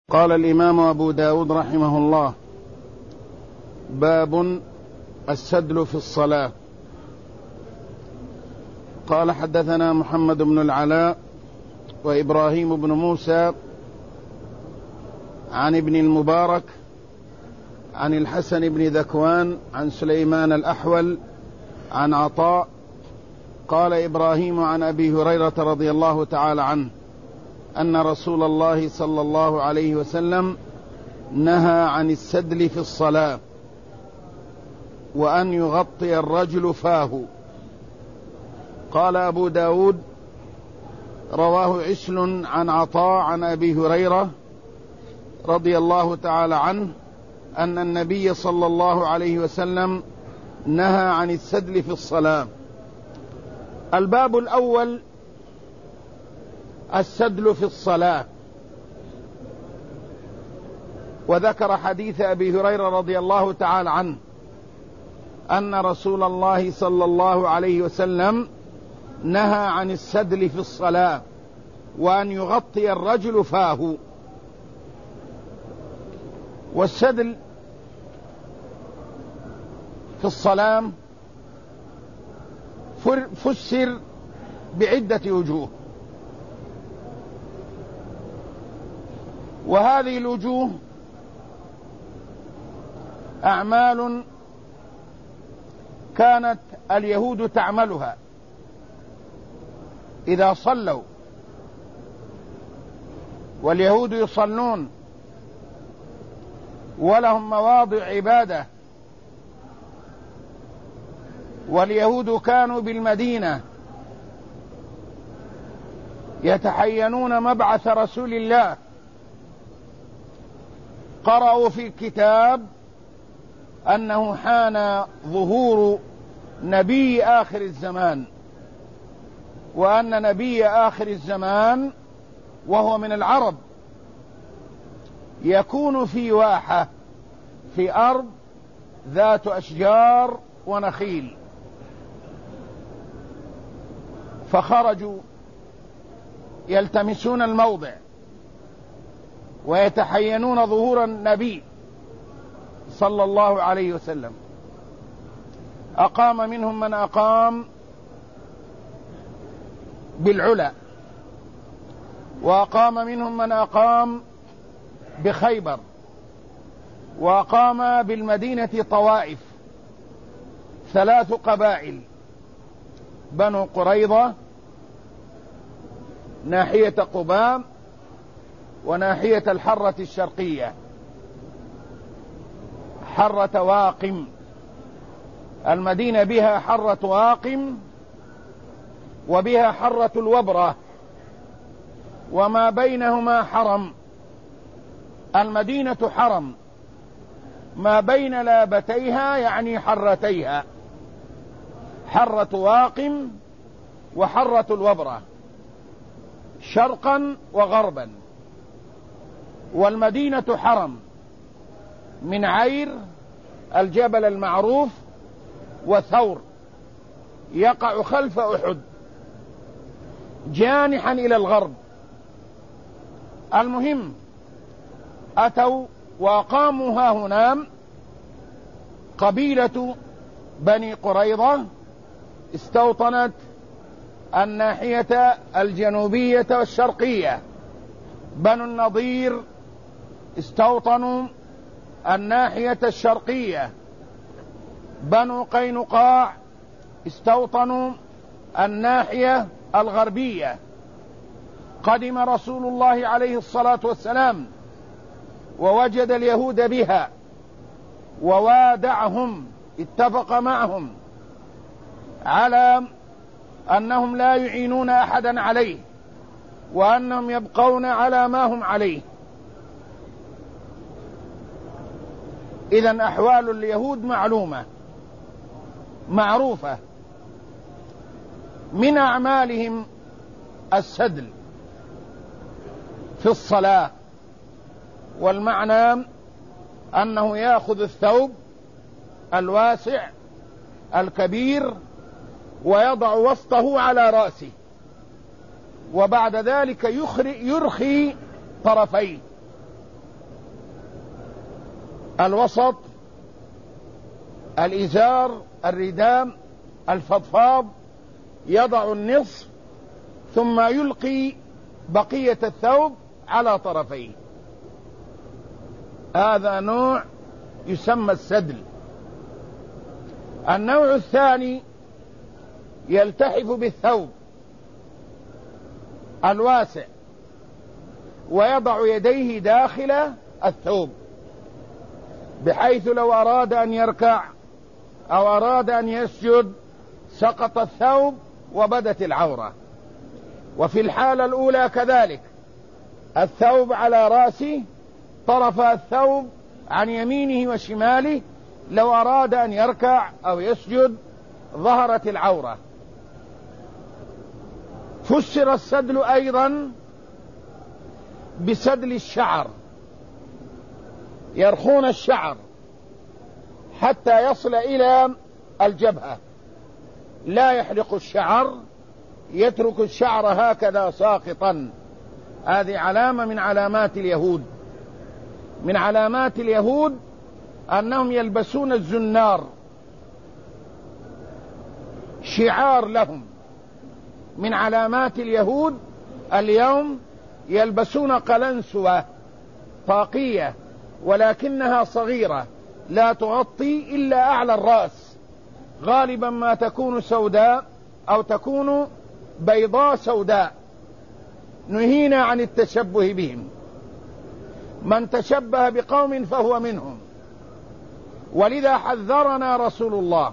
قال الإمام أبو داود رحمه الله: باب السدل في الصلاة. قال: حدثنا محمد بن العلاء وإبراهيم بن موسى عن ابن المبارك عن الحسن بن ذكوان عن سليمان الأحول عن عطاء قال إبراهيم عن أبي هريرة رضي الله تعالى عنه أن رسول الله صلى الله عليه وسلم نهى عن السدل في الصلاة وأن يغطي الرجل فاه. قال أبو داود: رواه عسل عن عطاء عن أبي هريرة رضي الله تعالى عنه أن النبي صلى الله عليه وسلم نهى عن السدل في الصلاة. الباب الأول: السدل في الصلاة. وذكر حديث أبي هريرة رضي الله تعالى عنه أن رسول الله صلى الله عليه وسلم نهى عن السدل في الصلاة وأن يغطي الرجل فاه. والسدل في الصلاة فسر بعدة وجوه، وهذه الوجوه أعمال كانت اليهود تعملها إذا صلوا، واليهود يصلون ولهم مواضع عبادة، واليهود كانوا بالمدينة يتحينون مبعث رسول الله. قرأوا في الكتاب أنه حان ظهور نبي آخر الزمان، وأن نبي آخر الزمان وهو من العرب يكون في واحة في أرض ذات أشجار ونخيل. فخرجوا يلتمسون الموضع ويتحينون ظهور النبي صلى الله عليه وسلم. أقام منهم من أقام بالعلا، وأقام منهم من أقام بخيبر، وأقام بالمدينة طوائف، 3 قبائل: بنو قريظة ناحية قباء وناحية الحرة الشرقية حرة واقم. المدينة بها حرة واقم وبها حرة الوبرة، وما بينهما حرم. المدينة حرم، ما بين لابتيها يعني حرتيها، حرة واقم وحرة الوبرة شرقا وغربا. والمدينة حرم من عير الجبل المعروف وثور يقع خلف أحد جانحا إلى الغرب. المهم أتوا وقاموا ها هنا. قبيلة بني قريظة استوطنت الناحية الجنوبية والشرقية، بنو النضير استوطنوا الناحية الشرقية، بنو قينقاع استوطنوا الناحية الغربية. قدم رسول الله عليه الصلاة والسلام ووجد اليهود بها ووادعهم، اتفق معهم على أنهم لا يعينون أحدا عليه وأنهم يبقون على ما هم عليه. إذن أحوال اليهود معلومة معروفة. من أعمالهم السدل في الصلاة، والمعنى أنه يأخذ الثوب الواسع الكبير ويضع وسطه على رأسه، وبعد ذلك يرخي طرفيه الوسط، الإزار، الرداء، الفضفاض، يضع النصف ثم يلقي بقية الثوب على طرفيه. هذا نوع يسمى السدل. النوع الثاني يلتحف بالثوب الواسع ويضع يديه داخل الثوب، بحيث لو أراد أن يركع أو أراد أن يسجد سقط الثوب وبدت العورة. وفي الحالة الأولى كذلك، الثوب على رأسه، طرف الثوب عن يمينه وشماله، لو أراد أن يركع أو يسجد ظهرت العورة. فسر السدل أيضا بسدل الشعر، يرخون الشعر حتى يصل إلى الجبهة، لا يحلق الشعر، يترك الشعر هكذا ساقطا. هذه علامة من علامات اليهود. من علامات اليهود أنهم يلبسون الزنار، شعار لهم. من علامات اليهود اليوم يلبسون قلنسوة طاقية، ولكنها صغيرة لا تغطي إلا أعلى الرأس، غالبا ما تكون سوداء أو تكون بيضاء سوداء. نهينا عن التشبه بهم. من تشبه بقوم فهو منهم، ولذا حذرنا رسول الله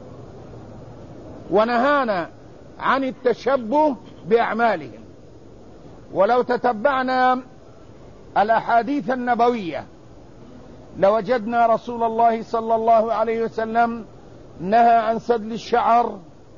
ونهانا عن التشبه بأعمالهم. ولو تتبعنا الأحاديث النبوية لوجدنا رسول الله صلى الله عليه وسلم نهى عن سدل الشعر،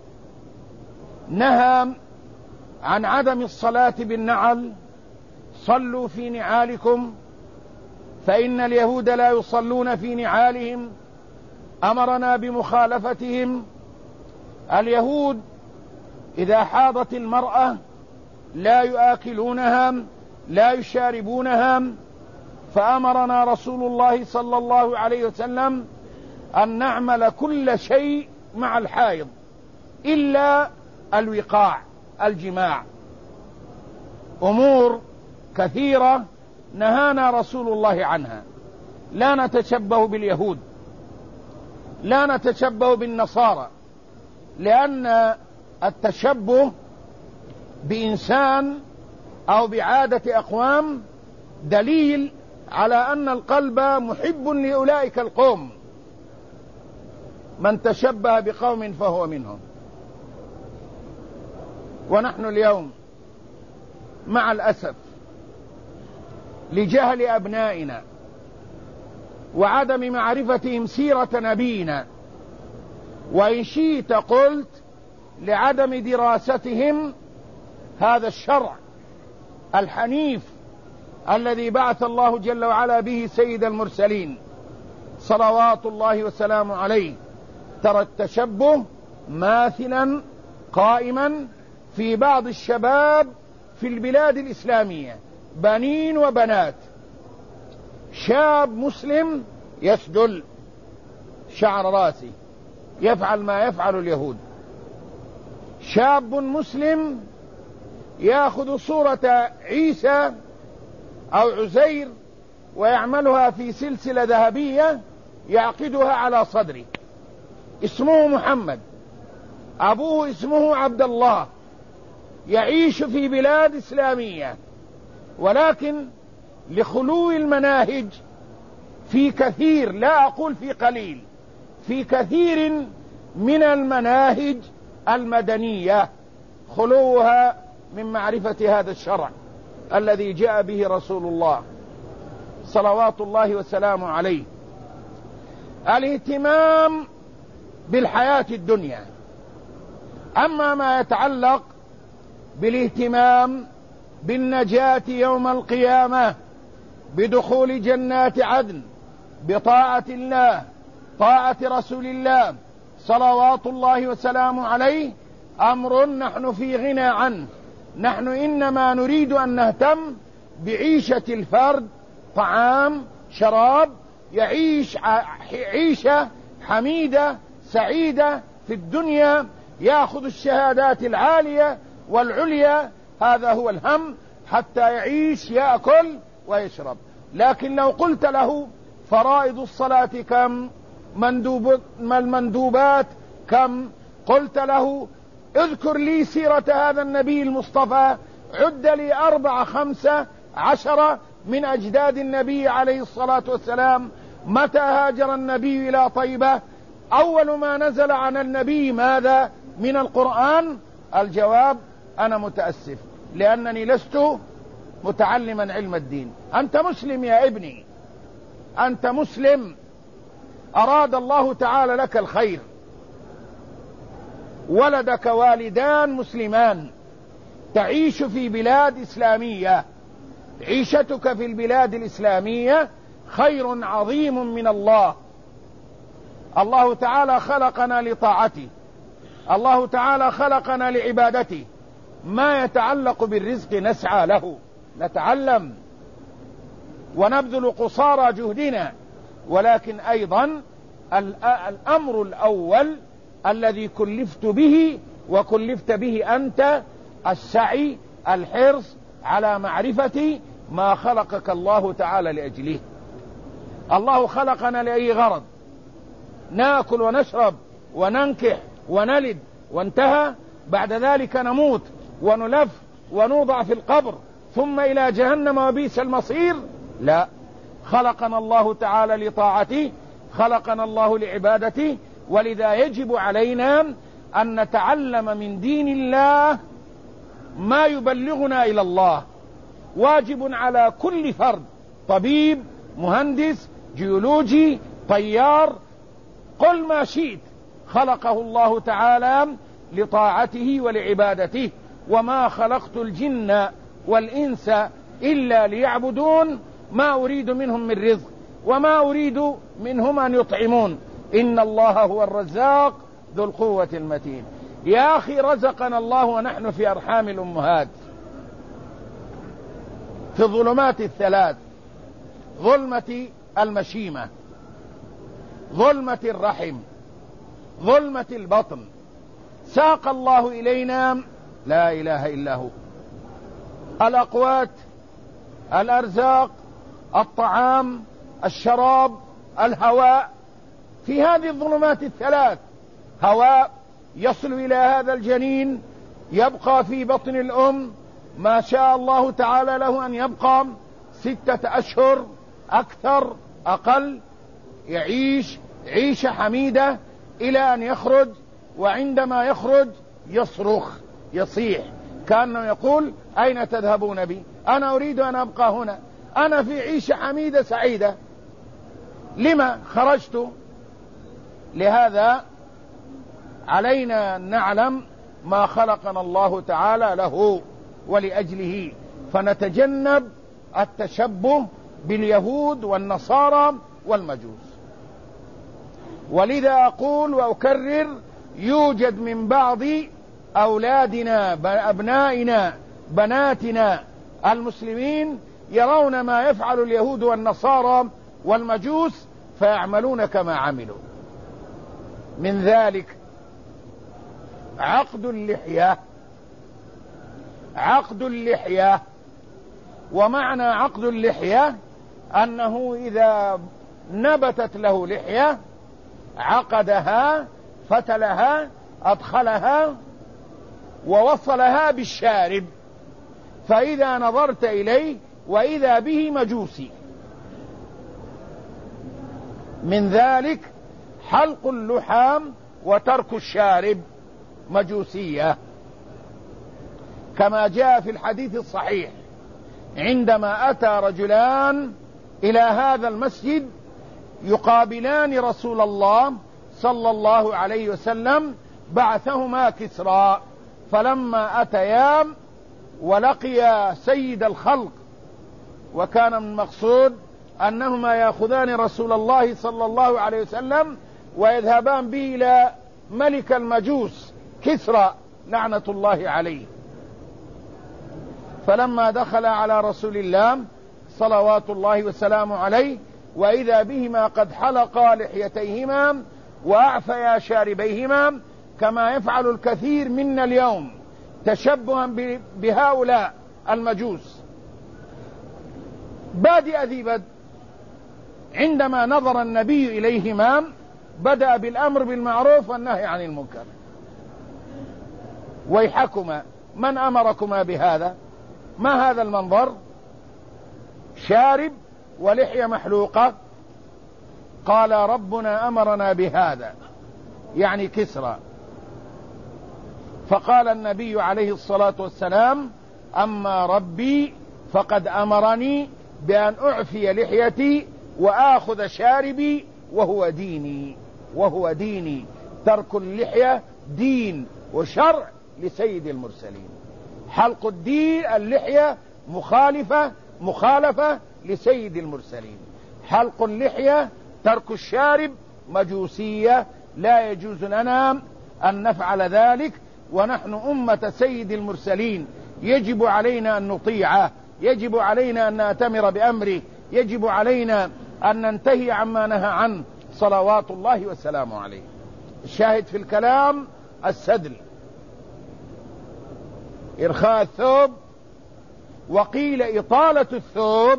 نهى عن عدم الصلاة بالنعل، صلوا في نعالكم فإن اليهود لا يصلون في نعالهم، أمرنا بمخالفتهم. اليهود إذا حاضت المرأة لا يآكلونها لا يشاربونها، فأمرنا رسول الله صلى الله عليه وسلم أن نعمل كل شيء مع الحائض إلا الوقاع، الجماع. أمور كثيرة نهانا رسول الله عنها. لا نتشبه باليهود، لا نتشبه بالنصارى، لأن التشبه بإنسان أو بعادة أقوام دليل على أن القلب محب لأولئك القوم. من تشبه بقوم فهو منهم. ونحن اليوم مع الأسف لجهل أبنائنا وعدم معرفتهم سيرة نبينا، وإن شئت قلت لعدم دراستهم هذا الشرع الحنيف الذي بعث الله جل وعلا به سيد المرسلين صلوات الله وسلامه عليه. ترى التشبه ماثلا قائما في بعض الشباب في البلاد الإسلامية، بنين وبنات. شاب مسلم يسدل شعر راسه، يفعل ما يفعل اليهود. شاب مسلم يأخذ صورة عيسى أو عزير ويعملها في سلسلة ذهبية يعقدها على صدره، اسمه محمد، أبوه اسمه عبد الله، يعيش في بلاد إسلامية، ولكن لخلو المناهج في كثير، لا أقول في قليل، في كثير من المناهج المدنية خلوها من معرفة هذا الشرع الذي جاء به رسول الله صلوات الله وسلامه عليه. الاهتمام بالحياة الدنيا. أما ما يتعلق بالاهتمام بالنجاة يوم القيامة، بدخول جنات عدن، بطاعة الله، طاعة رسول الله صلوات الله وسلامه عليه، أمر نحن في غنى عنه. نحن إنما نريد أن نهتم بعيشة الفرد، طعام، شراب، يعيش عيشة حميدة سعيدة في الدنيا، يأخذ الشهادات العالية والعليا، هذا هو الهم، حتى يعيش يأكل ويشرب. لكن لو قلت له فرائض الصلاة كم، المندوبات كم، قلت له اذكر لي سيرة هذا النبي المصطفى، عد لي 4 5 10 من أجداد النبي عليه الصلاة والسلام، متى هاجر النبي إلى طيبة، أول ما نزل عن النبي ماذا من القرآن؟ الجواب أنا متأسف، لأنني لست متعلما علم الدين. أنت مسلم يا ابني، أنت مسلم، أراد الله تعالى لك الخير، ولدك والدان مسلمان، تعيش في بلاد إسلامية، عيشتك في البلاد الإسلامية خير عظيم من الله. الله تعالى خلقنا لطاعته، الله تعالى خلقنا لعبادته، ما يتعلق بالرزق نسعى له، نتعلم ونبذل قصارى جهدنا، ولكن أيضا الأمر الأول الذي كلفت به وكلفت به أنت السعي، الحرص على معرفة ما خلقك الله تعالى لأجله. الله خلقنا لأي غرض؟ ناكل ونشرب وننكح ونلد وانتهى، بعد ذلك نموت ونلف ونوضع في القبر ثم إلى جهنم وبئس المصير؟ لا، خلقنا الله تعالى لطاعته، خلقنا الله لعبادته، ولذا يجب علينا أن نتعلم من دين الله ما يبلغنا إلى الله. واجب على كل فرد، طبيب، مهندس، جيولوجي، طيار، قل ما شئت، خلقه الله تعالى لطاعته ولعبادته. وما خلقت الجن والإنس إلا ليعبدون، ما أريد منهم من رزق وما أريد منهم أن يطعمون، إن الله هو الرزاق ذو القوة المتين. يا أخي رزقنا الله ونحن في أرحام الأمهات، في الظلمات الثلاث، ظلمة المشيمة، ظلمة الرحم، ظلمة البطن، ساق الله إلينا لا إله إلا هو الأقوات، الأرزاق، الطعام، الشراب، الهواء، في هذه الظلمات الثلاث. هواء يصل إلى هذا الجنين، يبقى في بطن الأم ما شاء الله تعالى له أن يبقى 6 أشهر، أكثر أقل، يعيش عيشة حميدة إلى أن يخرج، وعندما يخرج يصرخ يصيح كأنه يقول أين تذهبون بي؟ أنا أريد أن أبقى هنا، أنا في عيشة حميدة سعيدة، لما خرجت؟ لهذا علينا أن نعلم ما خلقنا الله تعالى له ولأجله، فنتجنب التشبه باليهود والنصارى والمجوس. ولذا أقول وأكرر، يوجد من بعض أولادنا أبنائنا بناتنا المسلمين يرون ما يفعل اليهود والنصارى والمجوس فيعملون كما عملوا. من ذلك عقد اللحية. عقد اللحية، ومعنى عقد اللحية أنه إذا نبتت له لحية عقدها، فتلها، أدخلها ووصلها بالشارب، فإذا نظرت إليه وإذا به مجوسي. من ذلك حلق اللحام وترك الشارب، مجوسية، كما جاء في الحديث الصحيح عندما أتى رجلان إلى هذا المسجد يقابلان رسول الله صلى الله عليه وسلم، بعثهما كسرى، فلما أتيا ولقيا سيد الخلق، وكان من المقصود أنهما يأخذان رسول الله صلى الله عليه وسلم ويذهبان به إلى ملك المجوس كسرى لعنة الله عليه. فلما دخل على رسول الله صلوات الله وسلامه عليه وإذا بهما قد حلقا لحيتيهما وأعفيا شاربيهما كما يفعل الكثير منا اليوم تشبها بهؤلاء المجوس. بادئ ذي بدء عندما نظر النبي إليهما بدأ بالأمر بالمعروف والنهي عن المنكر. ويحكما، من أمركما بهذا؟ ما هذا المنظر؟ شارب ولحية محلوقة. قال ربنا أمرنا بهذا، يعني كسرى. فقال النبي عليه الصلاة والسلام: أما ربي فقد أمرني بأن أعفي لحيتي وآخذ شاربي وهو ديني. ترك اللحية دين وشرع لسيد المرسلين. حلق الدين اللحية مخالفة لسيد المرسلين. حلق اللحية، ترك الشارب مجوسية، لا يجوز لنا أن نفعل ذلك، ونحن أمة سيد المرسلين يجب علينا أن نطيعه، يجب علينا أن نأتمر بأمره، يجب علينا أن ننتهي عما نهى عنه صلوات الله وسلامه عليه. الشاهد في الكلام السدل، إرخاء الثوب، وقيل إطالة الثوب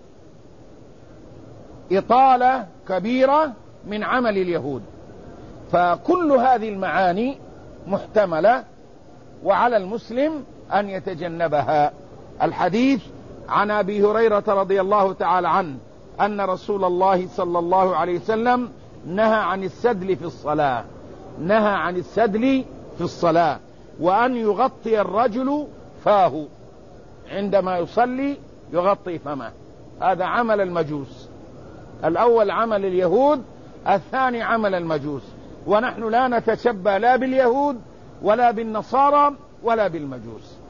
إطالة كبيرة من عمل اليهود. فكل هذه المعاني محتملة وعلى المسلم أن يتجنبها. الحديث عن أبي هريرة رضي الله تعالى عنه أن رسول الله صلى الله عليه وسلم نهى عن السدل في الصلاة، وأن يغطي الرجل فاه عندما يصلي، يغطي فمه. هذا عمل المجوس. الأول عمل اليهود، الثاني عمل المجوس. ونحن لا نتشبه لا باليهود ولا بالنصارى ولا بالمجوس.